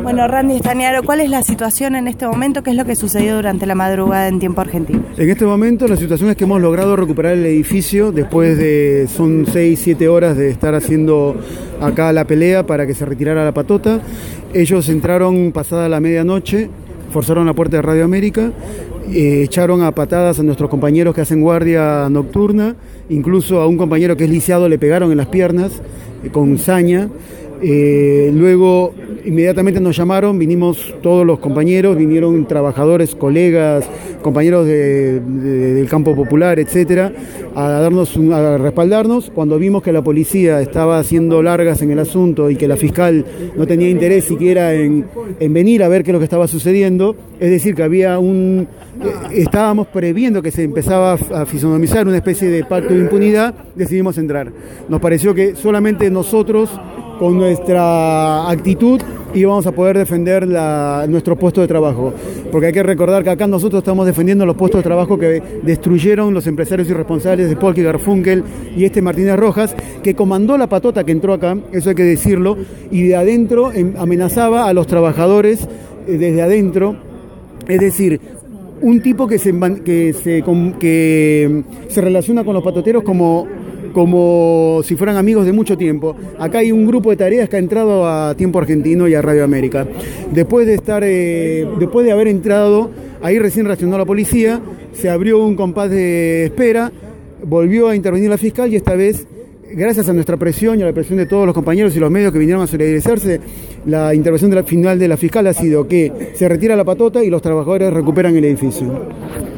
Bueno, Randy Stagnaro, ¿cuál es la situación en este momento? ¿Qué es lo que sucedió durante la madrugada en tiempo argentino? En este momento la situación es que hemos logrado recuperar el edificio después de, son 6-7 horas de estar haciendo acá la pelea para que se retirara la patota. Ellos entraron pasada la medianoche, forzaron la puerta de Radio América, echaron a patadas a nuestros compañeros que hacen guardia nocturna, incluso a un compañero que es lisiado le pegaron en las piernas con saña. Luego inmediatamente nos llamaron, vinimos todos los compañeros, vinieron trabajadores, colegas, compañeros del campo popular, etcétera, a respaldarnos. Cuando vimos que la policía estaba haciendo largas en el asunto y que la fiscal no tenía interés siquiera en venir a ver qué es lo que estaba sucediendo, es decir, que había estábamos previendo que se empezaba a fisonomizar una especie de pacto de impunidad, decidimos entrar. Nos pareció que solamente nosotros, con nuestra actitud, íbamos a poder defender nuestro puesto de trabajo, porque hay que recordar que acá nosotros estamos defendiendo los puestos de trabajo que destruyeron los empresarios irresponsables de Polk y Garfunkel y Martínez Rojas, que comandó la patota que entró acá, eso hay que decirlo, y de adentro amenazaba a los trabajadores desde adentro, es decir, un tipo que se relaciona con los patoteros como si fueran amigos de mucho tiempo. Acá hay un grupo de tareas que ha entrado a Tiempo Argentino y a Radio América. Después de haber entrado, ahí recién reaccionó la policía, se abrió un compás de espera, volvió a intervenir la fiscal y esta vez, gracias a nuestra presión y a la presión de todos los compañeros y los medios que vinieron a solidarizarse, la intervención final de la fiscal ha sido que se retira la patota y los trabajadores recuperan el edificio.